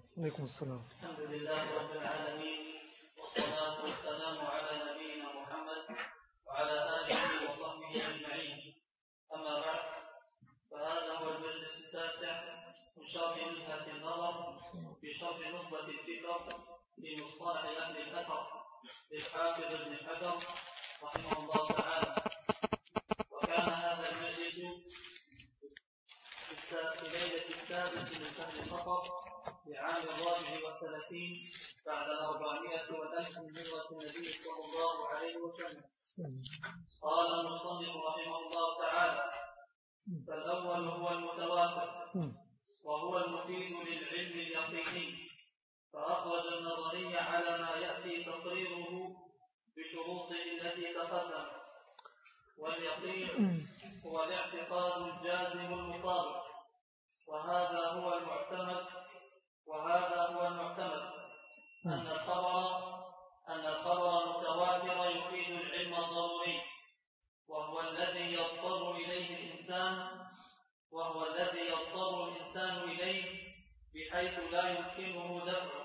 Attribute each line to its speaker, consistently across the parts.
Speaker 1: عليكم السلام.
Speaker 2: الحمد لله رب العالمين، والصلاة والسلام على نبينا محمد وعلى آله وصحبه أجمعين. أما بعد، فهذا هو المجلس التاسع من شرح نزهة النظر في شرح نخبة الفكر في مصطلح أهل الأثر للحافظ ابن حجر رحمه الله تعالى. وكان هذا المجلس في ليلة السادس من شهر صفر لعام 34 بعد 400 والألف من هجرة النبي صلى الله عليه وسلم. قال المصنف رحمه الله تعالى: فالأول هو المتواتر، وهو المفيد للعلم اليقيني، فأخرج النظرية على ما يأتي تقريره بشروطه التي تقدمت. واليقين هو الاعتقاد الجازم المطابق، وهذا هو المعتمد أن الخبر متواتر يفيد العلم الضروري، وهو الذي يضطر الإنسان إليه بحيث لا يمكنه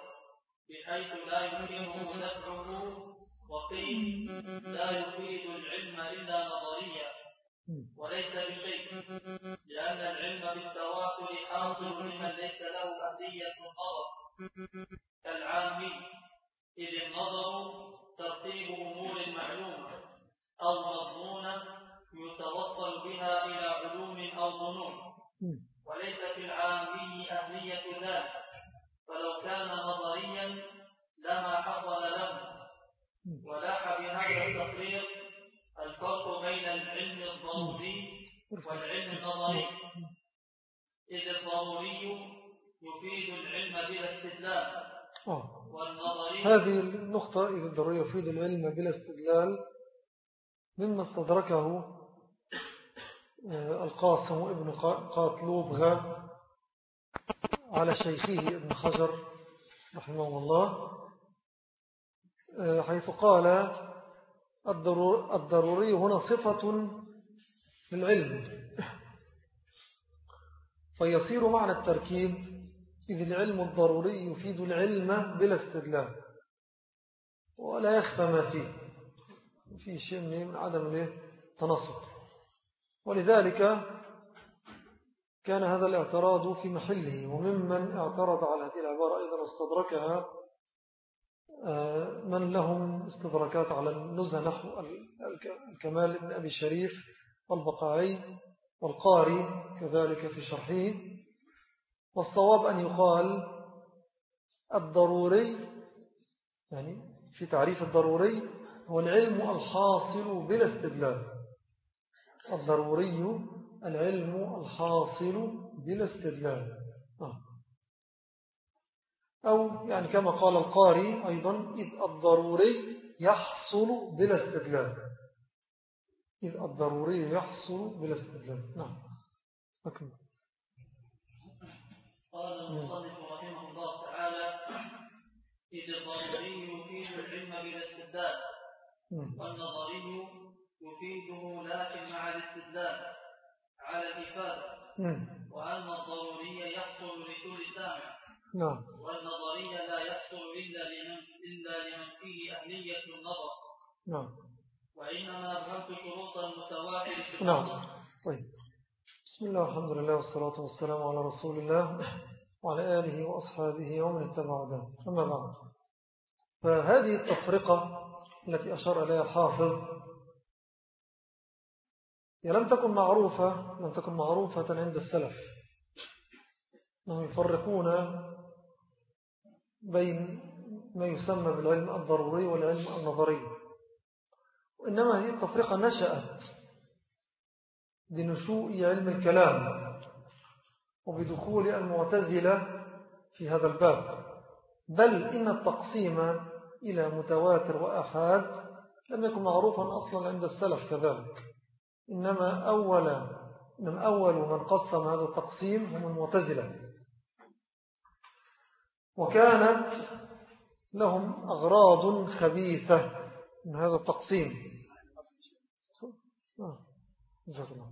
Speaker 2: دفعه. وقيل لا يفيد العلم إلا نظريا وليس بشيء، لأن العلم بالتواتر حاصل لمن ليس له أهلية النظر كالعامي، إذ النظر ترتيب أمور معلومة أو مضمونة يتوصل بها إلى علوم أو ظنون، وليس في العامي أهلية ذلك، فلو كان نظريا لما حصل له. ولاح بهذا التقرير الفرق بين العلم الضروري والعلم النظري، إذ الضروري يفيد العلم بلا استدلال، والنظري
Speaker 1: هذه النقطة إذ الضروري يفيد العلم بلا استدلال مما استدركه القاسم ابن قاتلوبغا على شيخه ابن حجر رحمه الله، حيث قال الضروري هنا صفة للعلم، فيصير معنى التركيب إذ العلم الضروري يفيد العلم بلا استدلال، ولا يخفى ما فيه شيء من عدم التناسق. ولذلك كان هذا الاعتراض في محله. وممن اعترض على هذه العبارة أيضا واستدركها من لهم استدراكات على النزهة نحو الكمال بن أبي شريف والبقاعي والقاري كذلك في شرحه. والصواب أن يقال الضروري، يعني في تعريف الضروري، هو العلم الحاصل بلا استدلال. الضروري العلم الحاصل بلا استدلال، أو يعني كما قال القاري أيضا إذ الضروري يحصل بلا استدلال. إذ الضروري يحصل بلا استدلال. نعم. أكمل.
Speaker 2: قال المصنف رحمه الله تعالى: إذ الضروري يفيد العلم بلا استدلال، والنظري يفيده لكن مع الاستدلال على الإفادة، وأن الضروري يحصل لكل سامع، والنظري لا يحصل إلا لمن فيه أهلية النظر. وإنما أبهمت شروط المتواتر في الأصل.
Speaker 1: طيب. بسم الله والحمد لله والصلاة والسلام على رسول الله وعلى آله وأصحابه ومن اتبع هداه. أما بعد، فهذه التفرقة التي أشار إليها الحافظ لم تكن معروفة عند السلف، أنهم يفرقون بين ما يسمى بالعلم الضروري والعلم النظري. وإنما هذه التفرقة نشأت بنشوء علم الكلام وبدخول المعتزلة في هذا الباب. بل إن التقسيم إلى متواتر وأحاد لم يكن معروفا أصلا عند السلف كذلك. إنما أول من قسم هذا التقسيم هم المعتزلة، وكانت لهم أغراض خبيثة من هذا التقسيم. جزاك الله.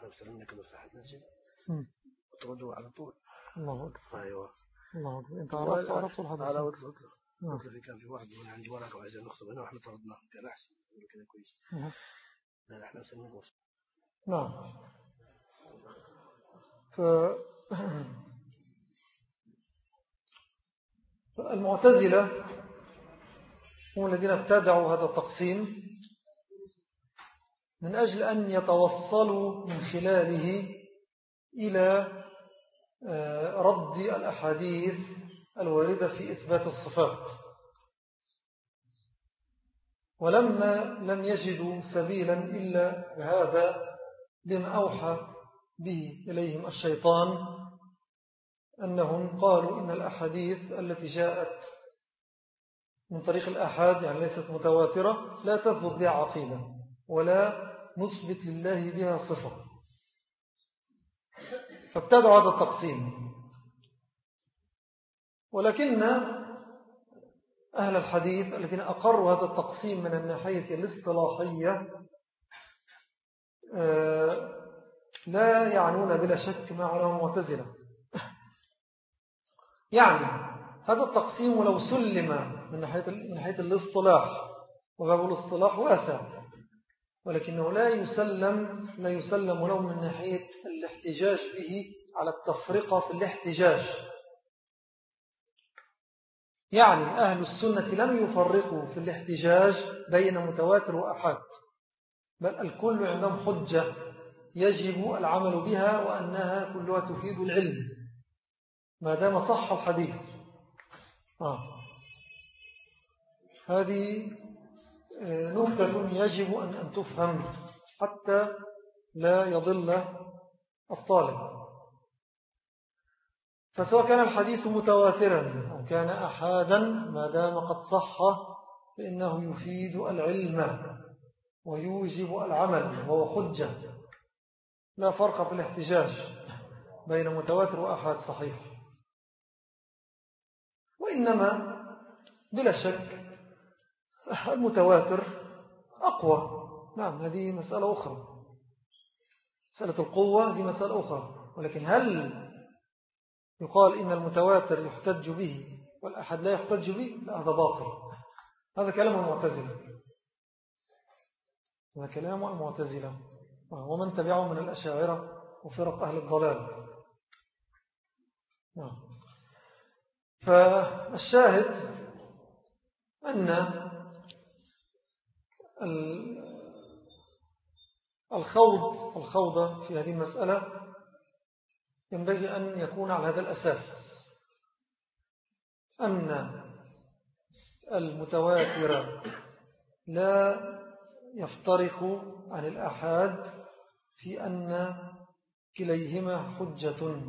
Speaker 3: وسلم كما فتح المسجد وتوجه على طول.
Speaker 1: الله أكبر.
Speaker 3: أيوة
Speaker 1: الله أكبر. أنت عرفت الحديث؟
Speaker 3: على أطلق في كان في واحد عندي ورقة وعايزين نخطب هنا وإحنا طردناه قال أحسن كده كويس. لا إحنا مسلمين وصل.
Speaker 1: نعم. فالمعتزلة هم الذين ابتدعوا هذا التقسيم من أجل أن يتوصلوا من خلاله إلى رد الأحاديث الواردة في إثبات الصفات. ولما لم يجدوا سبيلا إلا بهذا بما أوحى به إليهم الشيطان أنهم قالوا إن الأحاديث التي جاءت من طريق الآحاد يعني ليست متواترة لا تثبت بها عقيدة ولا نثبت لله بها صفة، فابتدعوا هذا التقسيم. ولكن أهل الحديث الذين أقروا هذا التقسيم من الناحية الاصطلاحية لا يعنون بلا شك ما عنهم معتزلة. يعني هذا التقسيم لو سلم من ناحية الاصطلاح، وباب الاصطلاح واسع، ولكنه لا يسلم له من ناحية الاحتجاج به على التفرقة في الاحتجاج. يعني أهل السنة لم يفرقوا في الاحتجاج بين متواتر وأحاد، بل الكل عندهم حجة يجب العمل بها وأنها كلها تفيد العلم ما دام صح الحديث. هذه نكتة يجب أن تفهم حتى لا يضل الطالب. فسواء كان الحديث متواترا أو كان أحادا ما دام قد صح فإنه يفيد العلم ويوجب العمل وهو حجة. لا فرق في الاحتجاج بين متواتر وأحاد صحيح. وإنما بلا شك المتواتر أقوى. نعم هذه مسألة أخرى، مسألة القوة دي مسألة أخرى. ولكن هل يقال إن المتواتر يحتج به والأحد لا يحتج به؟ لا، هذا باطل. هذا كلام المعتزلة، هذا كلام المعتزلة ومن تبعهم من الأشاعرة وفرق أهل الضلال. فالشاهد أن الخوض في هذه المسألة ينبغي أن يكون على هذا الأساس، أن المتواتر لا يفترق عن الآحاد في أن كليهما حجة.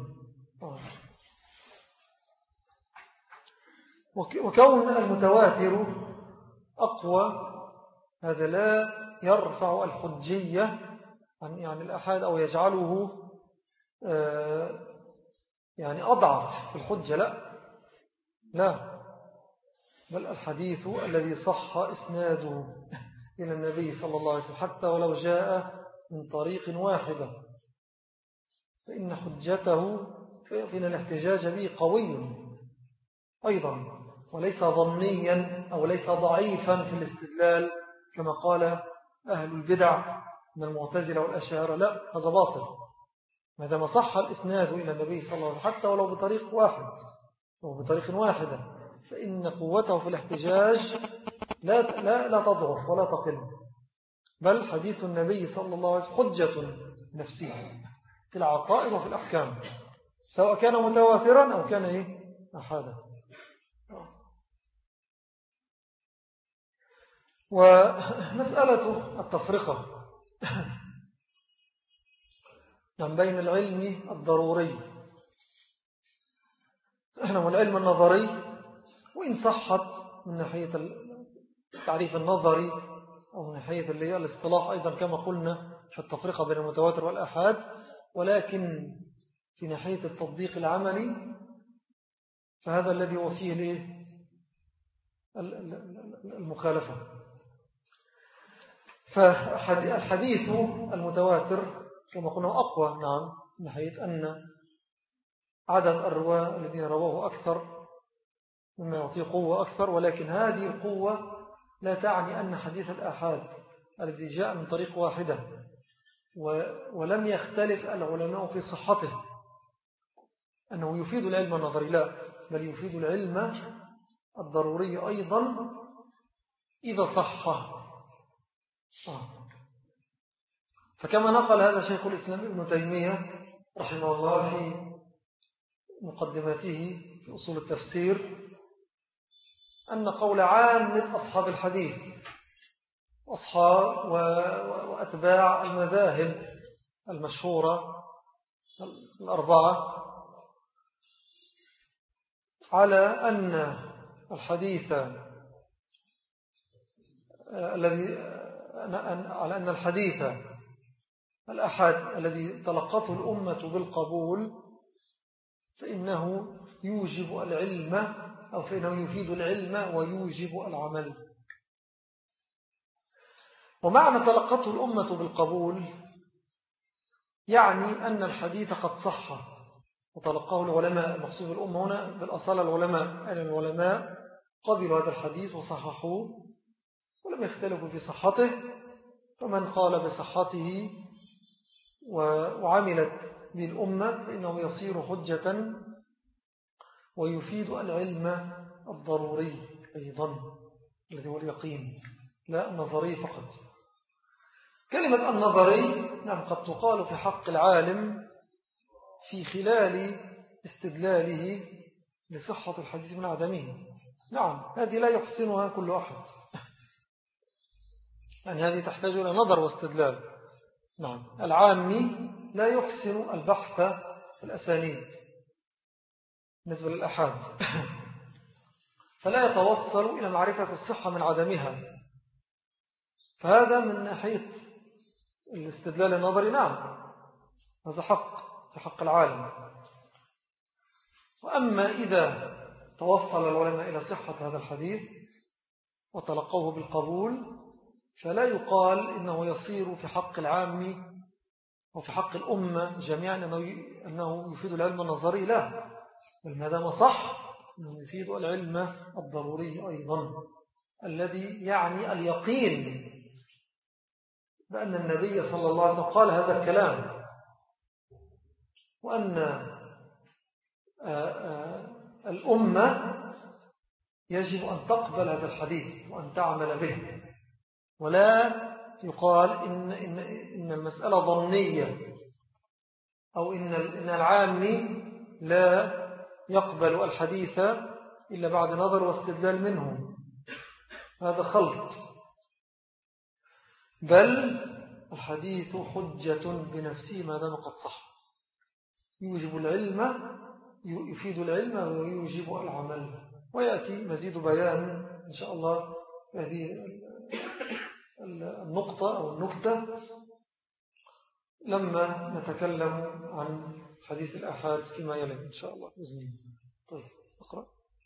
Speaker 1: وكون المتواتر أقوى هذا لا يرفع الحجية عن الآحاد أو يجعله يعني أضعف في الحجة. لا، بل الحديث الذي صح إسناده إلى النبي صلى الله عليه وسلم حتى ولو جاء من طريق واحدة فإن حجته فإن الاحتجاج به قوي أيضا، وليس ظنيا أو ليس ضعيفا في الاستدلال كما قال أهل البدع من المعتزلة والأشاعرة. لا، هذا باطل. ما دام صح الإسناد إلى النبي صلى الله عليه وسلم حتى ولو بطريق واحد أو بطريق واحدة فإن قوته في الاحتجاج لا تضعف ولا تقل، بل حديث النبي صلى الله عليه وسلم حجة نفسية في العقائد وفي الأحكام سواء كان متواترا أو كان أحادا. ومسألة التفرقة بين العلم الضروري والعلم النظري، وإن صحت من ناحية التعريف النظري أو من ناحية اللي هي الاصطلاح أيضا كما قلنا في التفرقة بين المتواتر والآحاد، ولكن في ناحية التطبيق العملي فهذا الذي هو فيه المخالفة. فالحديث المتواتر كما قلنا أقوى نعم من حيث أن عدد الرواة الذين رواه أكثر مما يعطيه قوة أكثر، ولكن هذه القوة لا تعني أن حديث الآحاد الذي جاء من طريق واحدة ولم يختلف العلماء في صحته أنه يفيد العلم النظري، لا، بل يفيد العلم الضروري أيضا إذا صح. فكما نقل هذا شيخ الإسلام ابن تيمية رحمه الله في مقدمته في أصول التفسير أن قول عامة أصحاب الحديث أصحاب وأتباع المذاهب المشهورة الأربعة على أن الحديث الأحد الذي تلقته الأمة بالقبول فإنه يوجب العلم أو فإنه يفيد العلم ويوجب العمل. ومعنى تلقته الأمة بالقبول يعني أن الحديث قد صح وتلقاه العلماء. مقصود الأمة هنا بالأصالة العلماء، أن العلماء قبلوا هذا الحديث وصححوه ولم يختلفوا في صحته، فمن قال بصحته وعملت بالأمة فإنه يصير حجة ويفيد العلم الضروري أيضا الذي هو اليقين، لا النظري فقط. كلمة النظري نعم قد تقال في حق العالم في خلال استدلاله لصحة الحديث من عدمه. نعم هذه لا يحسنها كل أحد، يعني هذه تحتاج إلى نظر واستدلال. نعم العامي لا يحسن البحث في الأسانيد بالنسبة للأحاد فلا يتوصل إلى معرفة الصحة من عدمها. فهذا من ناحية الاستدلال النظري نعم هذا حق في حق العالم. وأما إذا توصل العلماء إلى صحة هذا الحديث وتلقوه بالقبول فلا يقال إنه يصير في حق العام وفي حق الأمة جميعا أنه يفيد العلم النظري، لا، بل ما دام صح أنه يفيد العلم الضروري أيضا الذي يعني اليقين بأن النبي صلى الله عليه وسلم قال هذا الكلام، وأن الأمة يجب أن تقبل هذا الحديث وأن تعمل به، ولا يقال إن المسألة ظنية أو إن العامي لا يقبل الحديث إلا بعد نظر واستدلال منه. هذا خلط، بل الحديث حجة بنفسه ما دام قد صح، يوجب العلم يفيد العلم ويوجب العمل. ويأتي مزيد بيان إن شاء الله هذه النقطة أو النكتة لما نتكلم عن حديث الآحاد فيما يلي إن شاء الله بإذن الله. طيب أقرأ.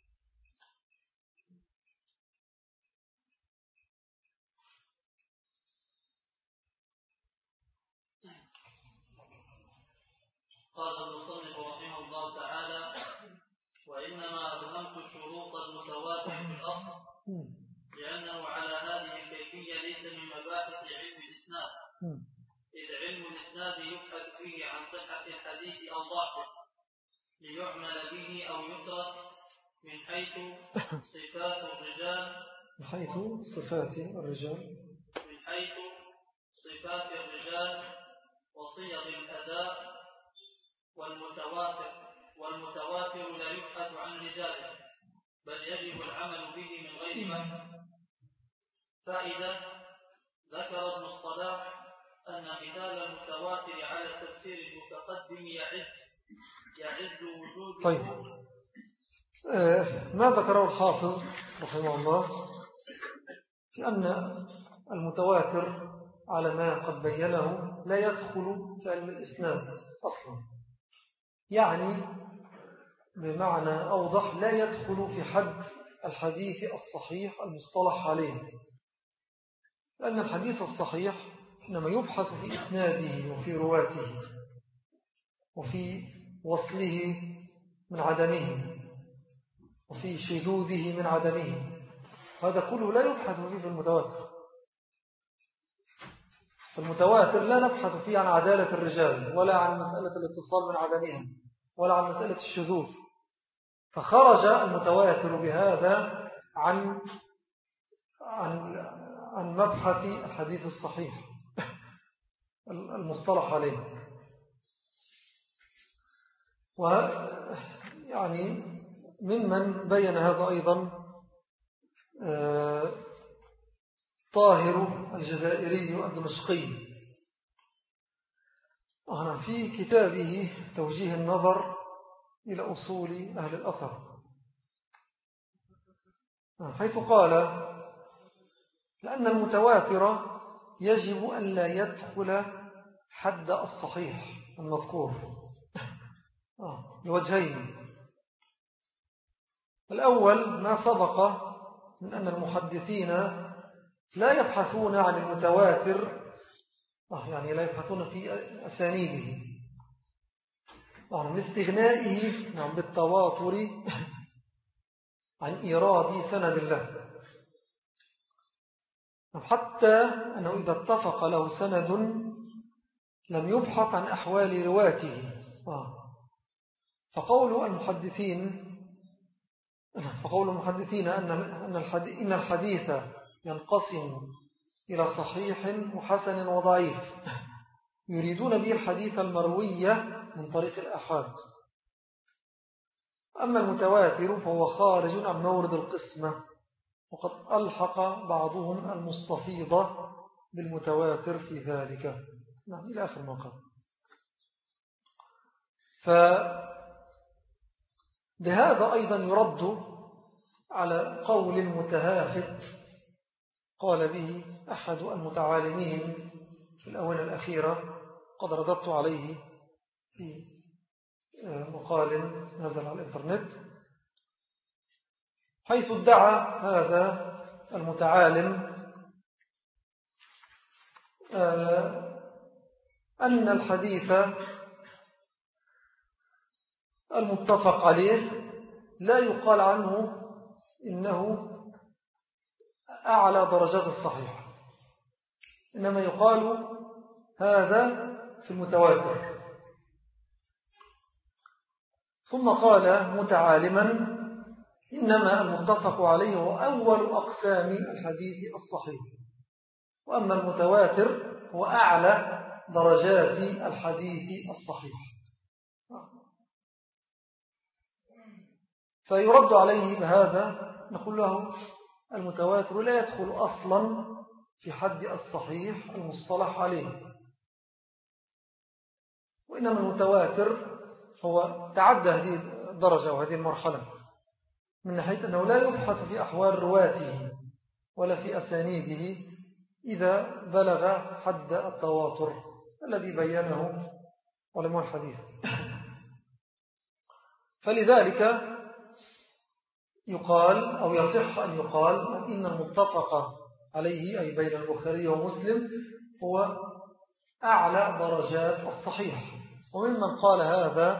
Speaker 2: قال المصنف رحمه الله تعالى: وإنما أبهمت الشروط المتواتر في الأصل لأنه على هذه الكيفية ليس من مباحث علم الإسناد، إذ علم الإسناد يبحث فيه عن صحة الحديث أو ضعفه ليعمل به أو يترك من حيث صفات الرجال وصيغ الأداء. والمتواتر لا يبحث عن رجاله بل يجب العمل به من غير بحث. فإذا ذكر ابن الصلاح أن مثال المتواتر على التفسير المتقدم يعز وجوده.
Speaker 1: طيب ما ذكره الحافظ رحمه الله في أن المتواتر على ما قد بينه لا يدخل في علم الإسناد أصلا، يعني بمعنى أوضح لا يدخل في حد الحديث الصحيح المصطلح عليه، لأن الحديث الصحيح إنما يبحث في إسناده وفي رواته وفي وصله من عدمه وفي شذوذه من عدمه. هذا كله لا يبحث فيه في المتواتر. في المتواتر لا نبحث فيه عن عدالة الرجال ولا عن مسألة الاتصال من عدمهم ولا عن مسألة الشذوذ. فخرج المتواتر بهذا عن مبحث الحديث الصحيح المصطلح عليه. ويعني ممن بين هذا أيضا طاهر الجزائري الدمشقي في كتابه توجيه النظر إلى أصول أهل الأثر، حيث قال: لأن المتواتر يجب أن لا يدخل حد الصحيح المذكور لوجهين. الأول ما سبق من أن المحدثين لا يبحثون عن المتواتر، يعني لا يبحثون في أسانيده من استغنائه بالتواتر عن إيراد سند له، حتى أنه إذا اتفق له سند لم يبحث عن أحوال رواته. فقول المحدثين إن الحديث ينقسم إلى صحيح وحسن وضعيف، يريدون به الحديث المروي من طريق الآحاد. أما المتواتر فهو خارج عن مورد القسمة، وقد ألحق بعضهم المستفيضة بالمتواتر في ذلك. إلى آخر ما قال. فبهذا أيضا يرد على قول متهافت قال به أحد المتعالمين في الآونة الأخيرة، قد رددت عليه في مقال نزل على الإنترنت، حيث ادعى هذا المتعالم أن الحديث المتفق عليه لا يقال عنه إنه أعلى درجات الصحيح، إنما يقال هذا في المتواتر. ثم قال متعالما: إنما المتفق عليه هو أول أقسام الحديث الصحيح، وأما المتواتر هو أعلى درجات الحديث الصحيح. فيرد عليه بهذا، نقول له: المتواتر لا يدخل أصلا في حد الصحيح المصطلح عليه، وإنما المتواتر هو تعدى هذه الدرجة وهذه المرحلة، من ناحية أنه لا يبحث في أحوال رواته ولا في أسانيده إذا بلغ حد التواتر الذي بينه علماء الحديث. فلذلك يقال أو يصح أن يقال إن المتفق عليه أي بين البخاري ومسلم هو أعلى درجات الصحيح. وممن قال هذا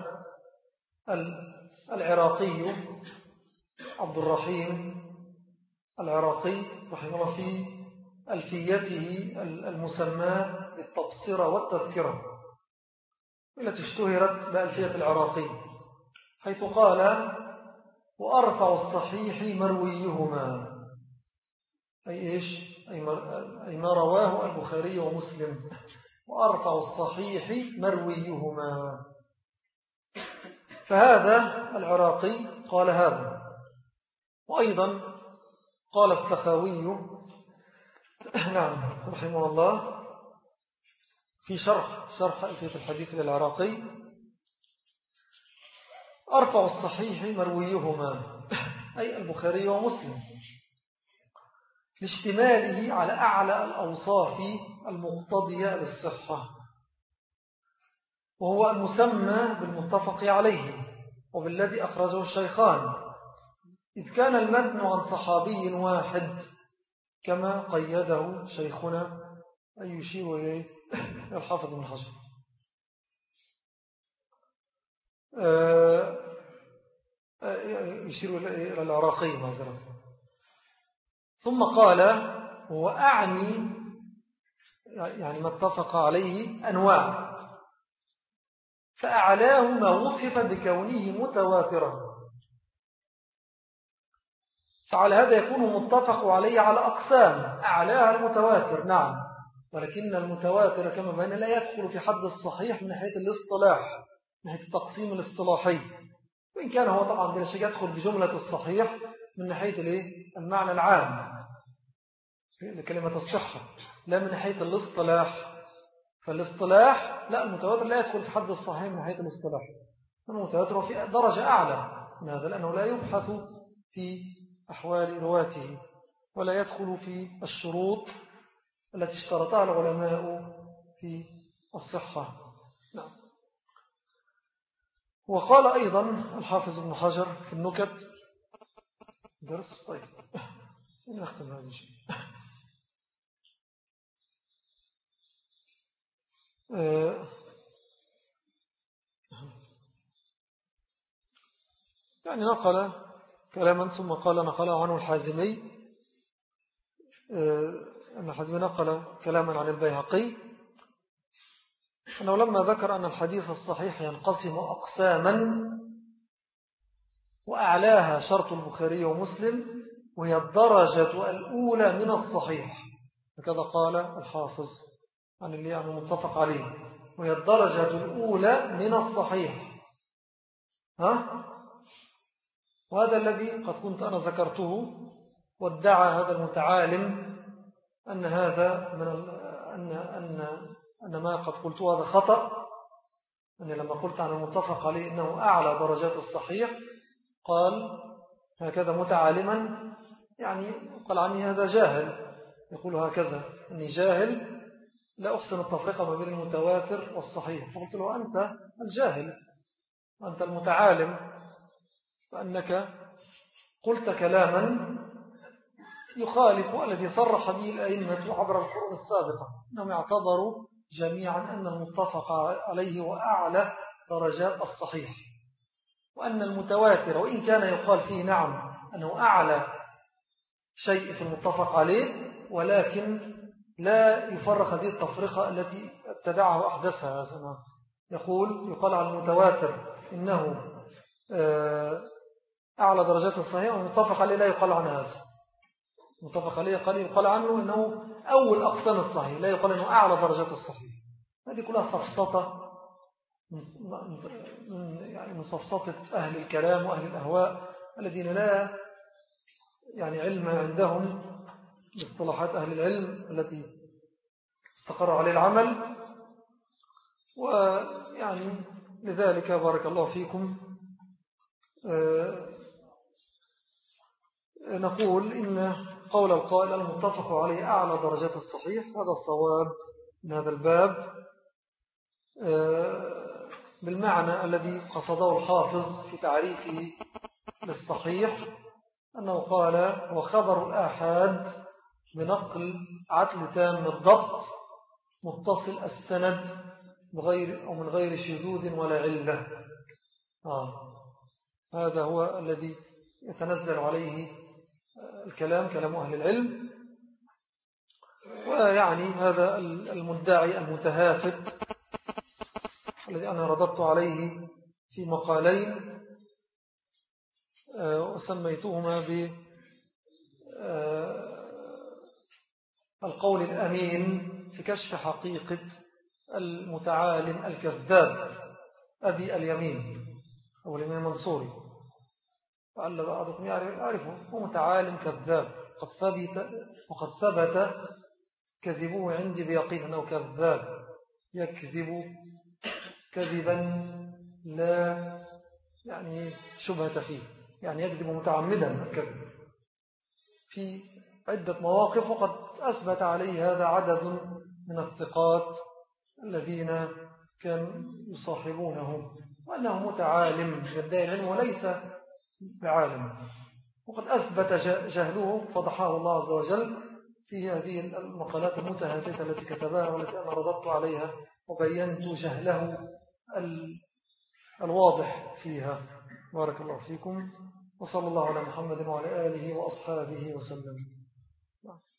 Speaker 1: العراقي عبد الرحيم العراقي رحمه الله في ألفيته المسمى بالتبصرة والتذكرة، التي اشتهرت بألفية العراقي، حيث قال: وأرفع الصحيح مرويهما، أي إيش؟ أي ما رواه البخاري ومسلم، وأرفع الصحيح مرويهما. فهذا العراقي قال هذا. وأيضا قال السخاوي رحمه الله في شرح ألفية الحديث للعراقي: أرفع الصحيح مرويهما أي البخاري ومسلم، لاشتماله على أعلى الأوصاف المقتضية للصحة، وهو المسمى بالمتفق عليه وبالذي أخرجه الشيخان، إذ كان المتن عن صحابي واحد كما قيده شيخنا أي يشير إليه الحافظ بن حجر. يشير إلى العراقي معذرة. ثم قال وأعني يعني ما اتفق عليه أنواع، فأعلاه ما وصف بكونه متواترا، فعلى هذا يكون متفق عليه على أقسام. أعلاها المتواتر نعم، ولكن المتواتر كما بأن لا يدخل في حد الصحيح من ناحية الاصطلاح، من ناحية التقسيم الاصطلاحي، وإن كان هو طبعا بلا شك يدخل بجملة الصحيح من ناحية المعنى العام لكلمة الصحة، لا من ناحية الاصطلاح. فالاصطلاح لا، المتواتر لا يدخل في حد الصحيح من ناحية الاصطلاح، المتواتر في درجة أعلى من هذا، لأنه لا يبحث في أحوال رواته ولا يدخل في الشروط التي اشترطها العلماء في الصحة. نعم. وقال أيضا الحافظ ابن حجر في النكت درس. طيب نختم هذا الشيء. يعني نقل كلاما ثم قال نقله عنه الحازمي، أن الحازمي نقل كلاما عن البيهقي أنه لما ذكر أن الحديث الصحيح ينقسم أقساما وأعلاها شرط البخاري ومسلم وهي الدرجة الأولى من الصحيح، هكذا قال الحافظ عن اللي يعني متفق عليه، وهي الدرجة الأولى من الصحيح. وهذا الذي قد كنت أنا ذكرته، وادعى هذا المتعالم أن هذا من أن ما قد قلته هذا خطأ، أن لما قلت عن المتفق عليه إنه أعلى درجات الصحيح قال هكذا متعالما، يعني قال عني هذا جاهل، يقول هكذا أني جاهل لا أحسن التفرقة ما بين المتواتر والصحيح. فقلت له أنت الجاهل، أنت المتعالم، فأنك قلت كلاما يخالف الذي صرح به الأئمة عبر القرون السابقة، أنهم يعتبروا جميعا أن المتفق عليه وأعلى درجات الصحيح، وأن المتواتر وإن كان يقال فيه نعم أنه أعلى شيء في المتفق عليه، ولكن لا يفرق هذه التفرقة التي ابتدعها وأحدثها. يقال على المتواتر إنه أعلى درجات الصحيح، والمتفق عليه لا يقال عن هذا. المتفق عليه يقال عنه إنه أول أقسام الصحيح، لا يقال إنه أعلى درجات الصحيح. هذه كلها صفصطة من صفصطة أهل الكلام وأهل الأهواء الذين لا يعني علم عندهم باصطلاحات أهل العلم التي استقر عليه العمل. ويعني لذلك بارك الله فيكم نقول إن قول القائل المتفق عليه أعلى درجات الصحيح هذا الصواب من هذا الباب بالمعنى الذي قصده الحافظ في تعريفه للصحيح، أنه قال وخبر الآحاد بنقل عدل تام الضبط متصل السند بغير أو من غير شذوذ ولا علة. هذا هو الذي يتنزل عليه الكلام، كلام أهل العلم. ويعني هذا المدعي المتهافت الذي أنا رددت عليه في مقالين وسميتهما بالقول الأمين في كشف حقيقة المتعالم الكذاب أبي اليمين أو اليمين المنصوري، وعلى بعضكم يعرفه، هو متعالم كذاب وقد ثبت كذبوه عندي بيقين أنه كذاب يكذب كذبا لا يعني شبهة فيه، يعني يكذب متعمدا الكذب في عدة مواقف، وقد أثبت عليه هذا عدد من الثقات الذين كانوا يصاحبونه، وأنه متعالم يدعي العلم وليس بعالم، وقد أثبت جهله فضحاه الله عز وجل في هذه المقالات المتهافته التي كتبها والتي أنا رددت عليها وبينت جهله الواضح فيها. بارك الله فيكم، وصلى الله على محمد وعلى آله وأصحابه وسلم.